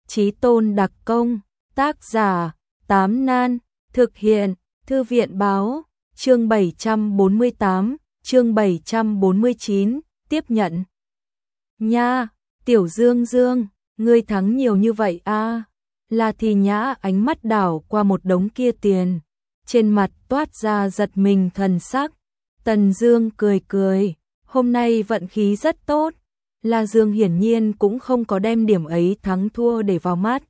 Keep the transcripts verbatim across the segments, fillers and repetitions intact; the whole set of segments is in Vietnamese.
Chí tôn đặc công, tác giả, Tám Nan, thực hiện, Thư viện báo, chương bảy trăm bốn mươi tám, chương bảy trăm bốn mươi chín, tiếp nhận. Nha, Tiểu Dương Dương, ngươi thắng nhiều như vậy a à? Là Thì Nhã ánh mắt đảo qua một đống kia tiền, trên mặt toát ra giật mình thần sắc. Tần Dương cười cười, hôm nay vận khí rất tốt. La Dương hiển nhiên cũng không có đem điểm ấy thắng thua để vào mắt.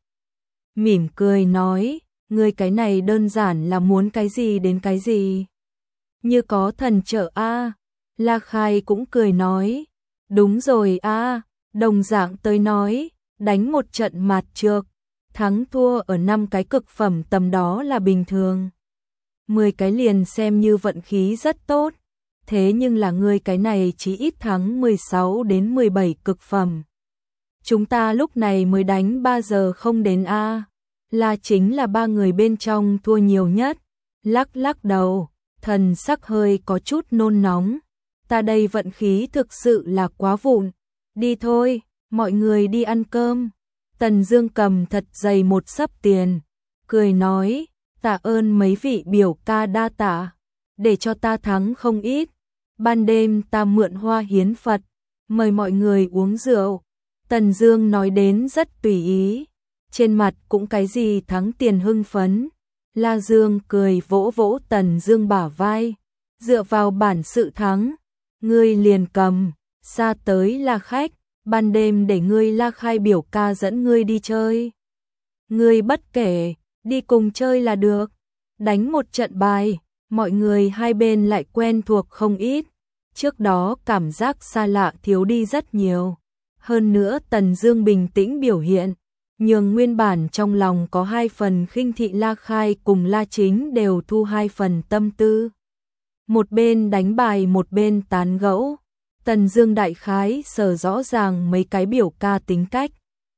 Mỉm cười nói, ngươi cái này đơn giản là muốn cái gì đến cái gì. Như có thần trợ a à. La Khai cũng cười nói, đúng rồi a à. Đồng dạng tới nói, đánh một trận mạt trược, thắng thua ở năm cái cực phẩm tầm đó là bình thường. mười cái liền xem như vận khí rất tốt. Thế nhưng là ngươi cái này chỉ ít thắng mười sáu đến mười bảy cực phẩm. Chúng ta lúc này mới đánh ba giờ không đến a à. Là chính là ba người bên trong thua nhiều nhất. Lắc lắc đầu, thần sắc hơi có chút nôn nóng. Ta đây vận khí thực sự là quá vụn. Đi thôi, mọi người đi ăn cơm. Tần Dương cầm thật dày một xấp tiền, cười nói, tạ ơn mấy vị biểu ca đa tạ, để cho ta thắng không ít. Ban đêm ta mượn hoa hiến Phật, mời mọi người uống rượu. Tần Dương nói đến rất tùy ý, trên mặt cũng cái gì thắng tiền hưng phấn. La Dương cười vỗ vỗ Tần Dương bả vai, dựa vào bản sự thắng, ngươi liền cầm, xa tới là khách, ban đêm để ngươi La Khai biểu ca dẫn ngươi đi chơi. Ngươi bất kể, đi cùng chơi là được. Đánh một trận bài, mọi người hai bên lại quen thuộc không ít. Trước đó cảm giác xa lạ thiếu đi rất nhiều. Hơn nữa Tần Dương bình tĩnh biểu hiện, nhường nguyên bản trong lòng có hai phần khinh thị La Khai cùng La Chính đều thu hai phần tâm tư. Một bên đánh bài một bên tán gẫu. Tần Dương đại khái sở rõ ràng mấy cái biểu ca tính cách.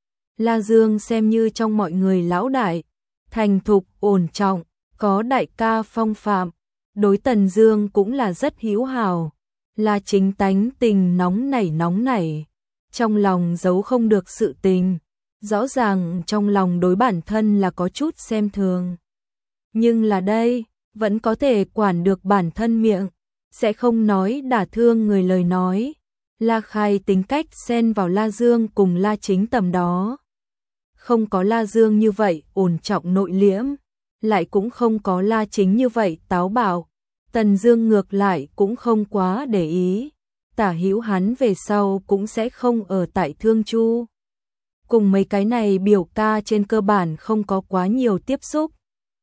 La Dương xem như trong mọi người lão đại, thành thục, ổn trọng, có đại ca phong phạm, đối Tần Dương cũng là rất hữu hảo. La Chính tánh tình nóng nảy nóng nảy, trong lòng giấu không được sự tình, rõ ràng trong lòng đối bản thân là có chút xem thường. Nhưng là đây, vẫn có thể quản được bản thân miệng, sẽ không nói đả thương người lời nói. La Khai tính cách xen vào La Dương cùng La Chính tầm đó. Không có La Dương như vậy ổn trọng nội liễm, lại cũng không có La Chính như vậy táo bạo. Tần Dương ngược lại cũng không quá để ý, tả hữu hắn về sau cũng sẽ không ở tại Thương Chu. Cùng mấy cái này biểu ca trên cơ bản không có quá nhiều tiếp xúc.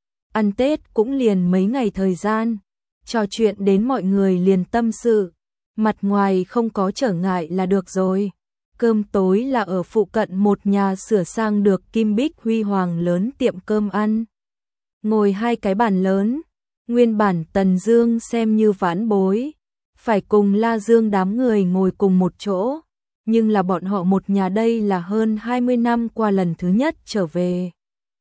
Ăn Tết cũng liền mấy ngày thời gian, trò chuyện đến mọi người liền tâm sự, mặt ngoài không có trở ngại là được rồi. Cơm tối là ở phụ cận một nhà sửa sang được kim bích huy hoàng lớn tiệm cơm ăn. Ngồi hai cái bàn lớn, nguyên bản Tần Dương xem như vãn bối, phải cùng La Dương đám người ngồi cùng một chỗ, nhưng là bọn họ một nhà đây là hơn hai mươi năm qua lần thứ nhất trở về,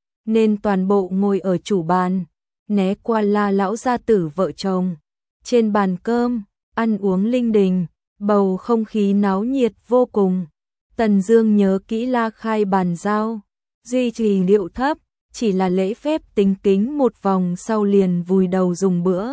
nên toàn bộ ngồi ở chủ bàn, né qua La lão gia tử vợ chồng. Trên bàn cơm, ăn uống linh đình, bầu không khí náo nhiệt vô cùng. Tần Dương nhớ kỹ La Khai bàn giao, duy trì điệu thấp, chỉ là lễ phép tính kính một vòng sau liền vùi đầu dùng bữa.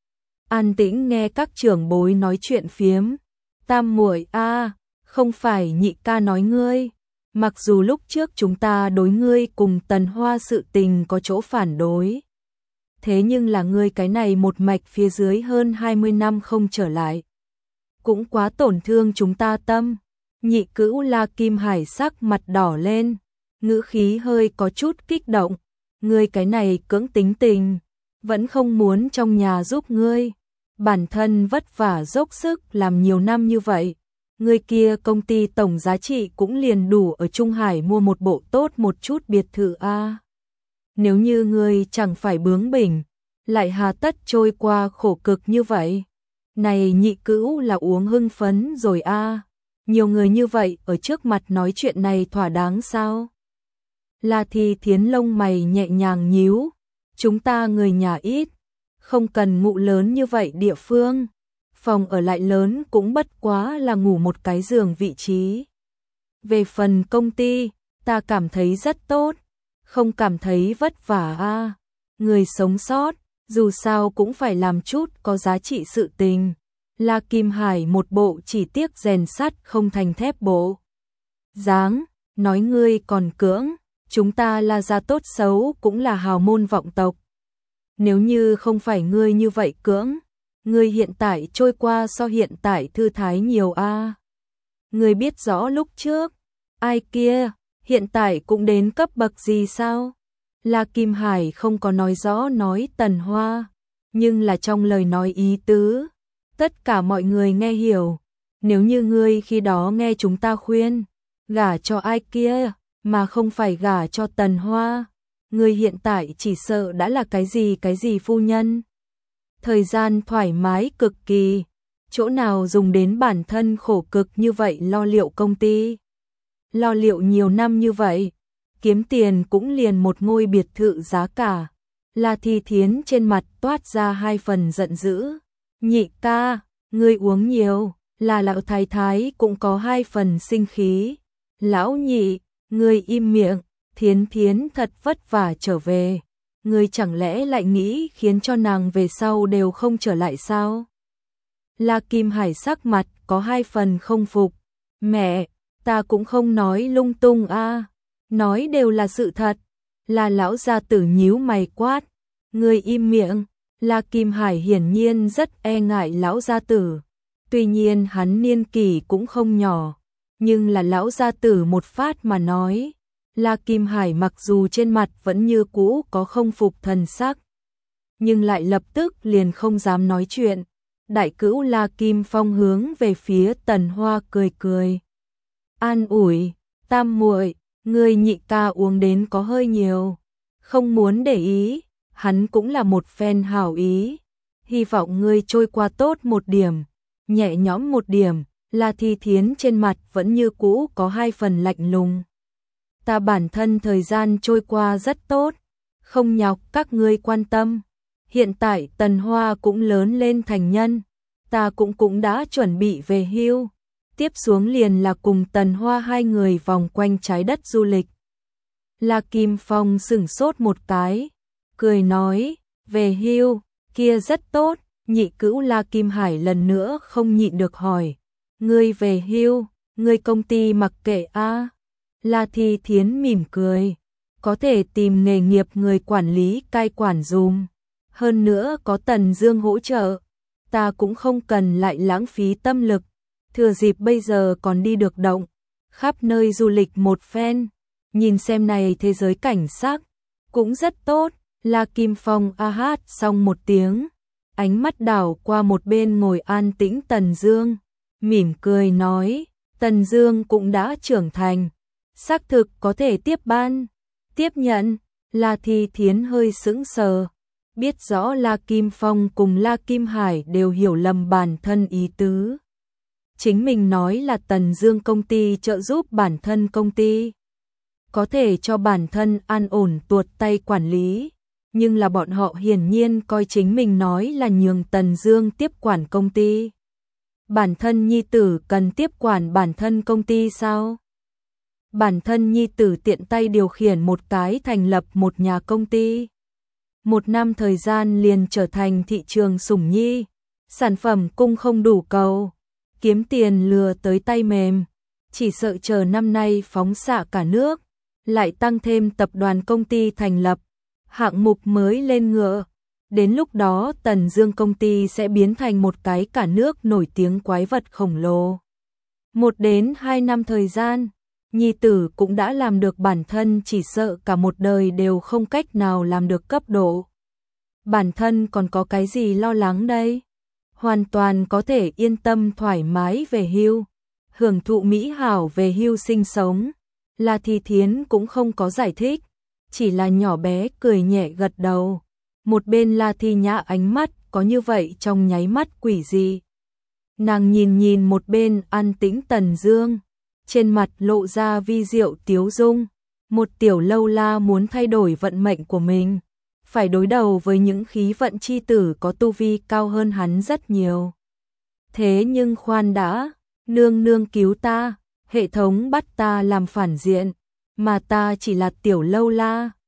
An tĩnh nghe các trưởng bối nói chuyện phiếm. Tam muội a, à, không phải nhị ca nói ngươi, mặc dù lúc trước chúng ta đối ngươi cùng Tần Hoa sự tình có chỗ phản đối, thế nhưng là ngươi cái này một mạch phía dưới hơn hai mươi năm không trở lại, cũng quá tổn thương chúng ta tâm. Nhị cữu La Kim Hải sắc mặt đỏ lên, ngữ khí hơi có chút kích động. Ngươi cái này cưỡng tính tình, vẫn không muốn trong nhà giúp ngươi, bản thân vất vả dốc sức làm nhiều năm như vậy, ngươi kia công ty tổng giá trị cũng liền đủ ở Trung Hải mua một bộ tốt một chút biệt thự a. À. Nếu như ngươi chẳng phải bướng bỉnh, lại hà tất trôi qua khổ cực như vậy. Này nhị cữu là uống hưng phấn rồi a. À. Nhiều người như vậy ở trước mặt nói chuyện này thỏa đáng sao? La Thi Thiến lông mày nhẹ nhàng nhíu, chúng ta người nhà ít, không cần ngủ lớn như vậy địa phương, phòng ở lại lớn cũng bất quá là ngủ một cái giường vị trí. Về phần công ty, Ta cảm thấy rất tốt, không cảm thấy vất vả a. Người sống sót, dù sao cũng phải làm chút có giá trị sự tình. La Kim Hải một bộ chỉ tiếc rèn sắt không thành thép bộ dáng, nói ngươi còn cưỡng, chúng ta La gia tốt xấu cũng là hào môn vọng tộc. Nếu như không phải ngươi như vậy cưỡng, ngươi hiện tại trôi qua so hiện tại thư thái nhiều a. Ngươi biết rõ lúc trước, ai kia, hiện tại cũng đến cấp bậc gì sao? La Kim Hải không có nói rõ nói Tần Hoa, nhưng là trong lời nói ý tứ, tất cả mọi người nghe hiểu. Nếu như ngươi khi đó nghe chúng ta khuyên, gả cho ai kia, mà không phải gả cho Tần Hoa, ngươi hiện tại chỉ sợ đã là cái gì cái gì phu nhân. Thời gian thoải mái cực kỳ, chỗ nào dùng đến bản thân khổ cực như vậy lo liệu công ty. Lo liệu nhiều năm như vậy, kiếm tiền cũng liền một ngôi biệt thự giá cả. La Thi Thiến trên mặt toát ra hai phần giận dữ. Nhị ca, ngươi uống nhiều, là lão thái thái cũng có hai phần sinh khí. Lão nhị, ngươi im miệng, Thiến Thiến thật vất vả trở về. Ngươi chẳng lẽ lại nghĩ khiến cho nàng về sau đều không trở lại sao? La Kim Hải sắc mặt có hai phần không phục. Mẹ, ta cũng không nói lung tung a, nói đều là sự thật. Là lão gia tử nhíu mày quát, ngươi im miệng. La Kim Hải hiển nhiên rất e ngại lão gia tử. Tuy nhiên hắn niên kỷ cũng không nhỏ, nhưng là lão gia tử một phát mà nói. La Kim Hải mặc dù trên mặt vẫn như cũ có không phục thần sắc, nhưng lại lập tức liền không dám nói chuyện. Đại cữu La Kim Phong hướng về phía Tần Hoa cười cười. An ủi, tam muội, ngươi nhị ca uống đến có hơi nhiều, không muốn để ý, hắn cũng là một phen hảo ý. Hy vọng ngươi trôi qua tốt một điểm, nhẹ nhõm một điểm. La Thi Thiến trên mặt vẫn như cũ có hai phần lạnh lùng. Ta bản thân thời gian trôi qua rất tốt, không nhọc các ngươi quan tâm. Hiện tại Tần Hoa cũng lớn lên thành nhân, ta cũng cũng đã chuẩn bị về hưu. Tiếp xuống liền là cùng Tần Hoa hai người vòng quanh trái đất du lịch. La Kim Phong sửng sốt một cái, cười nói, về hưu, kia rất tốt. Nhị cữu La Kim Hải lần nữa không nhịn được hỏi, ngươi về hưu, ngươi công ty mặc kệ a? La Thi Thiến mỉm cười, có thể tìm nghề nghiệp người quản lý cai quản dùm, hơn nữa có Tần Dương hỗ trợ, ta cũng không cần lại lãng phí tâm lực, thừa dịp bây giờ còn đi được động, khắp nơi du lịch một phen, nhìn xem này thế giới cảnh sắc, cũng rất tốt. La Kim Phong a hát xong một tiếng, ánh mắt đảo qua một bên ngồi an tĩnh Tần Dương, mỉm cười nói, Tần Dương cũng đã trưởng thành, xác thực có thể tiếp ban, tiếp nhận. La Thi Thiến hơi sững sờ, biết rõ La Kim Phong cùng La Kim Hải đều hiểu lầm bản thân ý tứ. Chính mình nói là Tần Dương công ty trợ giúp bản thân công ty, có thể cho bản thân an ổn tuột tay quản lý, nhưng là bọn họ hiển nhiên coi chính mình nói là nhường Tần Dương tiếp quản công ty. Bản thân nhi tử cần tiếp quản bản thân công ty sao? Bản thân nhi tử tiện tay điều khiển một cái thành lập một nhà công ty. Một năm thời gian liền trở thành thị trường sủng nhi, sản phẩm cung không đủ cầu, kiếm tiền lừa tới tay mềm, chỉ sợ chờ năm nay phóng xạ cả nước, lại tăng thêm tập đoàn công ty thành lập, hạng mục mới lên ngựa. Đến lúc đó Tần Dương công ty sẽ biến thành một cái cả nước nổi tiếng quái vật khổng lồ. Một đến hai năm thời gian, nhi tử cũng đã làm được bản thân chỉ sợ cả một đời đều không cách nào làm được cấp độ. Bản thân còn có cái gì lo lắng đây? Hoàn toàn có thể yên tâm thoải mái về hưu, hưởng thụ mỹ hảo về hưu sinh sống. La Thi Thiến cũng không có giải thích, chỉ là nhỏ bé cười nhẹ gật đầu. Một bên La Thi Nhã ánh mắt có như vậy trong nháy mắt quỷ dị. Nàng nhìn nhìn một bên an tĩnh Tần Dương, trên mặt lộ ra vi diệu tiếu dung. Một tiểu lâu la muốn thay đổi vận mệnh của mình, phải đối đầu với những khí vận chi tử có tu vi cao hơn hắn rất nhiều. Thế nhưng khoan đã, nương nương cứu ta, hệ thống bắt ta làm phản diện, mà ta chỉ là tiểu lâu la.